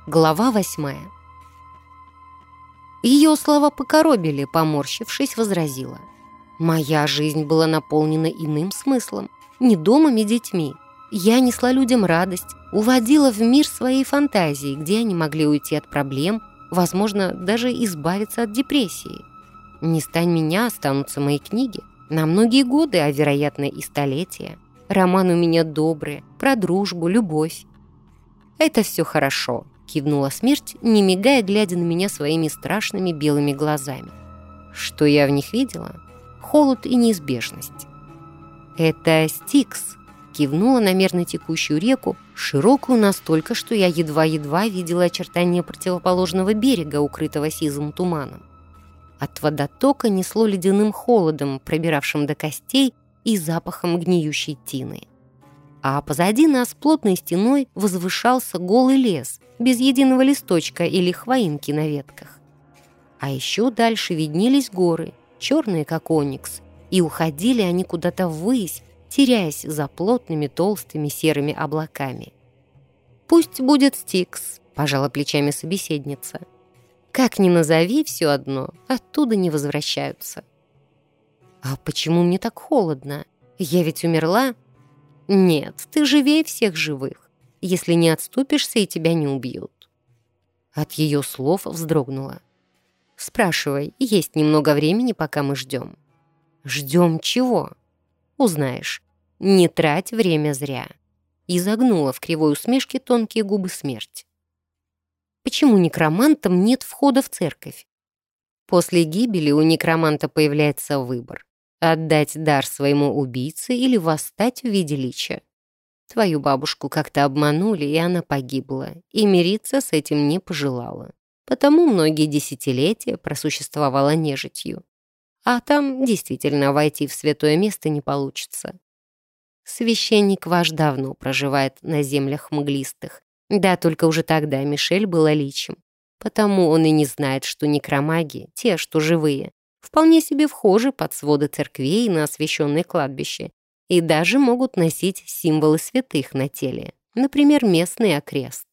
Глава 8. Ее слова покоробили, поморщившись, возразила. «Моя жизнь была наполнена иным смыслом, не домом и детьми. Я несла людям радость, уводила в мир своей фантазии, где они могли уйти от проблем, возможно, даже избавиться от депрессии. Не стань меня, останутся мои книги. На многие годы, а вероятно и столетия. Роман у меня добрый, про дружбу, любовь». «Это все хорошо», — кивнула смерть, не мигая, глядя на меня своими страшными белыми глазами. Что я в них видела? Холод и неизбежность. «Это Стикс», — кивнула на мерно текущую реку, широкую настолько, что я едва-едва видела очертания противоположного берега, укрытого сизым туманом. От водотока несло ледяным холодом, пробиравшим до костей, и запахом гниющей тины. А позади нас плотной стеной возвышался голый лес, без единого листочка или хвоинки на ветках. А еще дальше виднелись горы, черные как оникс, и уходили они куда-то ввысь, теряясь за плотными толстыми серыми облаками. «Пусть будет Стикс», — пожала плечами собеседница. «Как ни назови, все одно, оттуда не возвращаются». «А почему мне так холодно? Я ведь умерла?» «Нет, ты живее всех живых. Если не отступишься, и тебя не убьют». От ее слов вздрогнула. «Спрашивай, есть немного времени, пока мы ждем». «Ждем чего?» «Узнаешь. Не трать время зря». Изогнула в кривой усмешке тонкие губы смерть. «Почему некромантам нет входа в церковь?» После гибели у некроманта появляется выбор. Отдать дар своему убийце или восстать в виде лича. Твою бабушку как-то обманули, и она погибла, и мириться с этим не пожелала. Потому многие десятилетия просуществовала нежитью. А там действительно войти в святое место не получится. Священник ваш давно проживает на землях мглистых. Да, только уже тогда Мишель была личем. Потому он и не знает, что некромаги, те, что живые, вполне себе вхожи под своды церквей на освященные кладбища и даже могут носить символы святых на теле, например, местный окрест.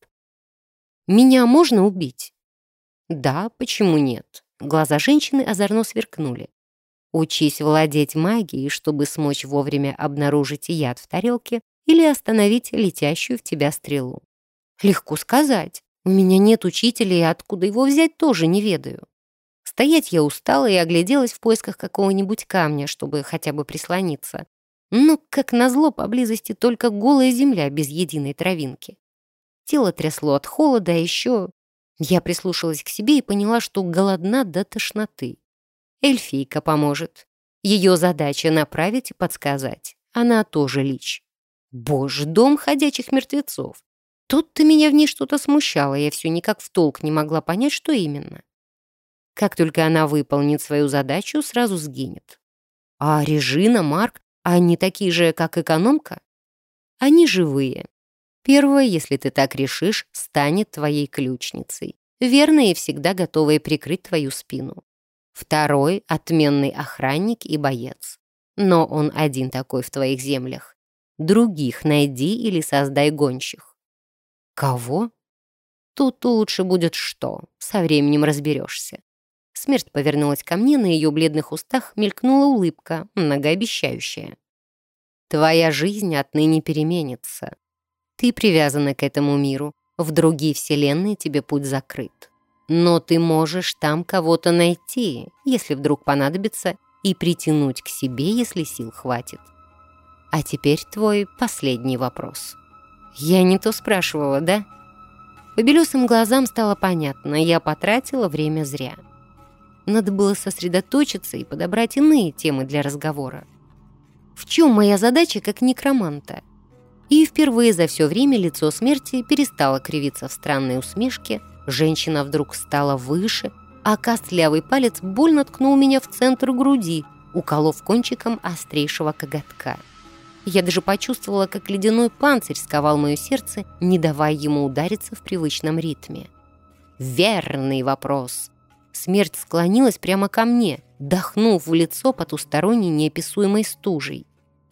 «Меня можно убить?» «Да, почему нет?» Глаза женщины озорно сверкнули. «Учись владеть магией, чтобы смочь вовремя обнаружить яд в тарелке или остановить летящую в тебя стрелу». «Легко сказать. У меня нет учителя, и откуда его взять, тоже не ведаю». Стоять я устала и огляделась в поисках какого-нибудь камня, чтобы хотя бы прислониться. Но, как назло, поблизости только голая земля без единой травинки. Тело трясло от холода, а еще... Я прислушалась к себе и поняла, что голодна до тошноты. Эльфийка поможет. Ее задача — направить и подсказать. Она тоже лич. Боже, дом ходячих мертвецов. Тут-то меня в ней что-то смущало, я все никак в толк не могла понять, что именно. Как только она выполнит свою задачу, сразу сгинет. А Режина, Марк, они такие же, как экономка? Они живые. Первая, если ты так решишь, станет твоей ключницей. Верная и всегда готовая прикрыть твою спину. Второй — отменный охранник и боец. Но он один такой в твоих землях. Других найди или создай гонщих. Кого? Тут лучше будет что, со временем разберешься. Смерть повернулась ко мне, на ее бледных устах мелькнула улыбка, многообещающая. «Твоя жизнь отныне переменится. Ты привязана к этому миру, в другие вселенные тебе путь закрыт. Но ты можешь там кого-то найти, если вдруг понадобится, и притянуть к себе, если сил хватит. А теперь твой последний вопрос». Я не то спрашивала, да? По белесым глазам стало понятно, я потратила время зря. Надо было сосредоточиться и подобрать иные темы для разговора. В чем моя задача как некроманта? И впервые за все время лицо смерти перестало кривиться в странной усмешке, женщина вдруг стала выше, а костлявый палец больно ткнул меня в центр груди, уколов кончиком острейшего коготка. Я даже почувствовала, как ледяной панцирь сковал мое сердце, не давая ему удариться в привычном ритме. Верный вопрос. Смерть склонилась прямо ко мне, дохнув в лицо потусторонней неописуемой стужей.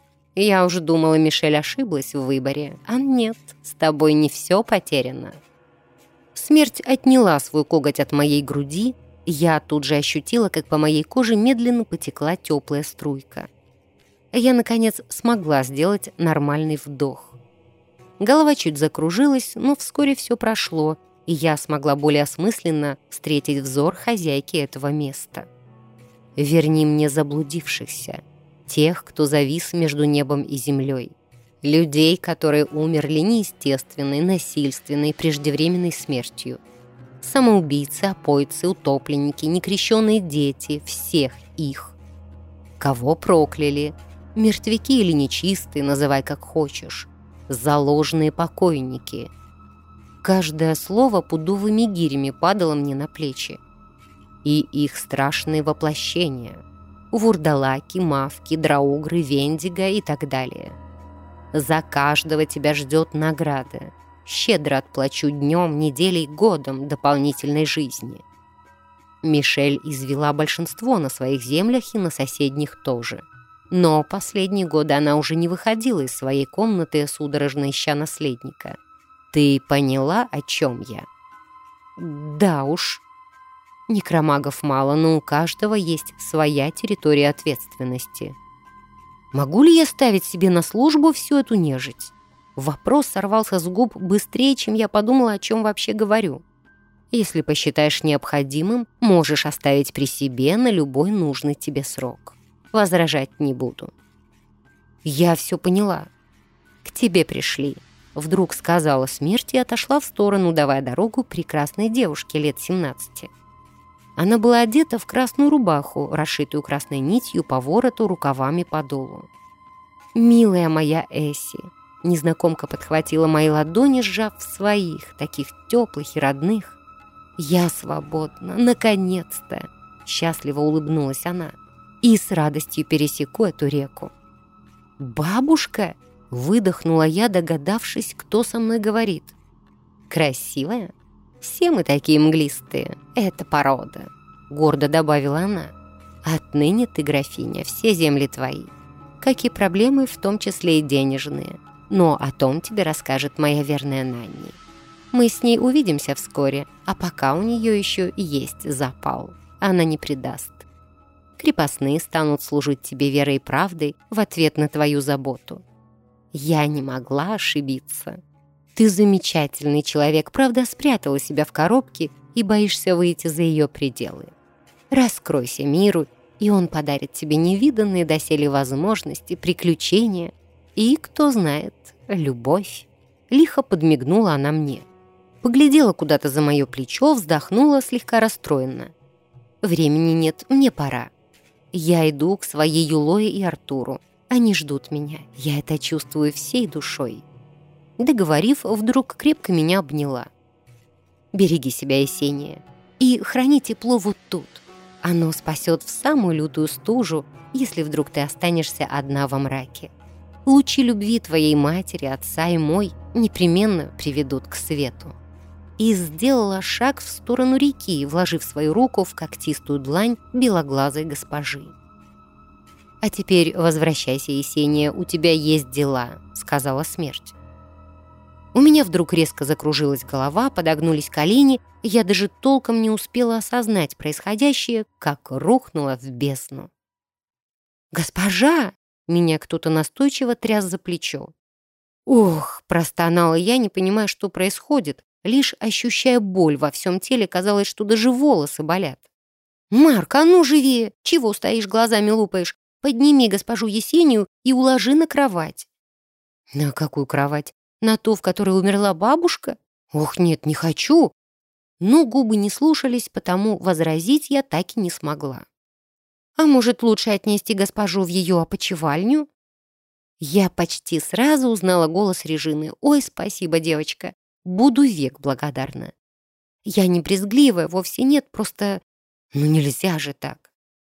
Я уже думала, Мишель ошиблась в выборе, а нет, с тобой не все потеряно. Смерть отняла свой коготь от моей груди, я тут же ощутила, как по моей коже медленно потекла теплая струйка. Я, наконец, смогла сделать нормальный вдох. Голова чуть закружилась, но вскоре все прошло, и я смогла более осмысленно встретить взор хозяйки этого места. «Верни мне заблудившихся, тех, кто завис между небом и землей, людей, которые умерли неестественной, насильственной, преждевременной смертью, самоубийцы, опойцы, утопленники, некрещенные дети, всех их. Кого прокляли, мертвяки или нечистые, называй как хочешь, заложенные покойники». Каждое слово пудовыми гирями падало мне на плечи. И их страшные воплощения — вурдалаки, мавки, драугры, вендиго и так далее. За каждого тебя ждет награда. Щедро отплачу днем, неделей, годом дополнительной жизни. Мишель извела большинство на своих землях и на соседних тоже. Но последние годы она уже не выходила из своей комнаты, судорожно ища наследника. Ты поняла, о чем я? Да уж. Некромагов мало, но у каждого есть своя территория ответственности. Могу ли я ставить себе на службу всю эту нежить? Вопрос сорвался с губ быстрее, чем я подумала, о чем вообще говорю. Если посчитаешь необходимым, можешь оставить при себе на любой нужный тебе срок. Возражать не буду. Я все поняла. К тебе пришли. Вдруг сказала смерть и отошла в сторону, давая дорогу прекрасной девушке лет 17. Она была одета в красную рубаху, расшитую красной нитью по вороту, рукавами по долу. «Милая моя Эсси!» Незнакомка подхватила мои ладони, сжав в своих, таких теплых и родных. «Я свободна, наконец-то!» Счастливо улыбнулась она. «И с радостью пересеку эту реку». «Бабушка!» Выдохнула я, догадавшись, кто со мной говорит. «Красивая? Все мы такие мглистые. Это порода», — гордо добавила она. «Отныне ты, графиня, все земли твои. Как и проблемы, в том числе и денежные. Но о том тебе расскажет моя верная Нанни. Мы с ней увидимся вскоре, а пока у нее еще есть запал. Она не предаст. Крепостные станут служить тебе верой и правдой в ответ на твою заботу. Я не могла ошибиться. Ты замечательный человек, правда, спрятала себя в коробке и боишься выйти за ее пределы. Раскройся миру, и он подарит тебе невиданные доселе возможности, приключения и, кто знает, любовь». Лихо подмигнула она мне. Поглядела куда-то за мое плечо, вздохнула слегка расстроенно. «Времени нет, мне пора. Я иду к своей Юлое и Артуру. Они ждут меня, я это чувствую всей душой». Договорив, вдруг крепко меня обняла. «Береги себя, Есения, и храни тепло вот тут. Оно спасет в самую лютую стужу, если вдруг ты останешься одна во мраке. Лучи любви твоей матери, отца и мой непременно приведут к свету». И сделала шаг в сторону реки, вложив свою руку в когтистую длань белоглазой госпожи. «А теперь возвращайся, Есения, у тебя есть дела», — сказала смерть. У меня вдруг резко закружилась голова, подогнулись колени, и я даже толком не успела осознать происходящее, как рухнула в бездну. «Госпожа!» — меня кто-то настойчиво тряс за плечо. «Ох!» — простонала я, не понимая, что происходит, лишь ощущая боль во всем теле, казалось, что даже волосы болят. «Марк, а ну живее! Чего стоишь, глазами лупаешь? Подними госпожу Есению и уложи на кровать». «На какую кровать? На ту, в которой умерла бабушка? Ох, нет, не хочу». Но губы не слушались, потому возразить я так и не смогла. «А может, лучше отнести госпожу в ее опочивальню?» Я почти сразу узнала голос Режины. «Ой, спасибо, девочка. Буду век благодарна. Я не брезгливая, вовсе нет, просто... Ну нельзя же так».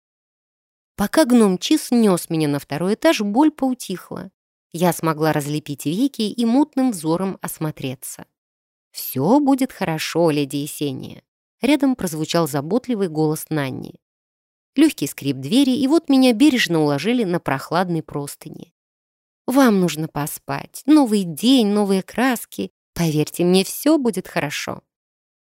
Пока гном Чиз нес меня на второй этаж, боль поутихла. Я смогла разлепить веки и мутным взором осмотреться. «Все будет хорошо, леди Есения». Рядом прозвучал заботливый голос Нанни. Легкий скрип двери, и вот меня бережно уложили на прохладной простыни. «Вам нужно поспать. Новый день, новые краски. Поверьте мне, все будет хорошо».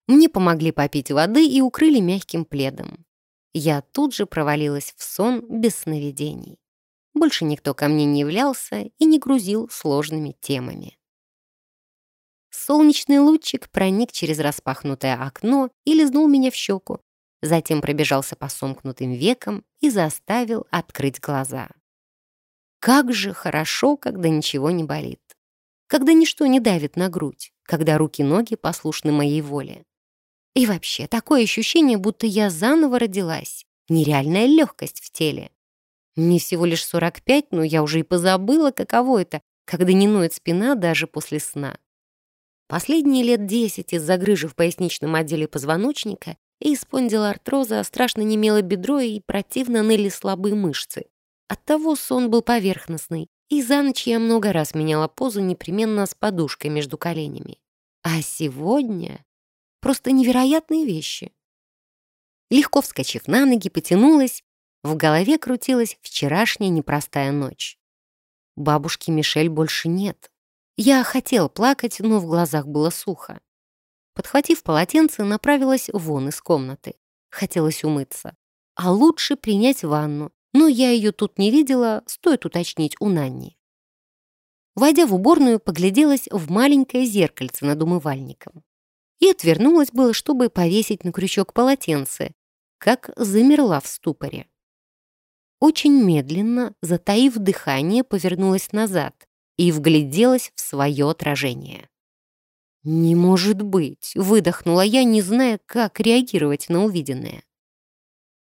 Мне помогли попить воды и укрыли мягким пледом. Я тут же провалилась в сон без сновидений. Больше никто ко мне не являлся и не грузил сложными темами. Солнечный лучик проник через распахнутое окно и лизнул меня в щеку, затем пробежался по сомкнутым векам и заставил открыть глаза. Как же хорошо, когда ничего не болит, когда ничто не давит на грудь, когда руки-ноги послушны моей воле. И вообще, такое ощущение, будто я заново родилась, нереальная легкость в теле. Мне всего лишь 45, но я уже и позабыла, каково это, когда не ноет спина даже после сна. Последние лет 10 из-за грыжи в поясничном отделе позвоночника и спондилоартроза страшно немело бедро и противно ныли слабые мышцы. Оттого сон был поверхностный, и за ночь я много раз меняла позу непременно с подушкой между коленями. А сегодня просто невероятные вещи. Легко вскочив на ноги, потянулась, в голове крутилась вчерашняя непростая ночь. Бабушки Мишель больше нет. Я хотела плакать, но в глазах было сухо. Подхватив полотенце, направилась вон из комнаты. Хотелось умыться. А лучше принять ванну, но я ее тут не видела, стоит уточнить у Нанни. Войдя в уборную, погляделась в маленькое зеркальце над умывальником. И отвернулась было, чтобы повесить на крючок полотенце, как замерла в ступоре. Очень медленно, затаив дыхание, повернулась назад и вгляделась в свое отражение. «Не может быть!» — выдохнула я, не зная, как реагировать на увиденное.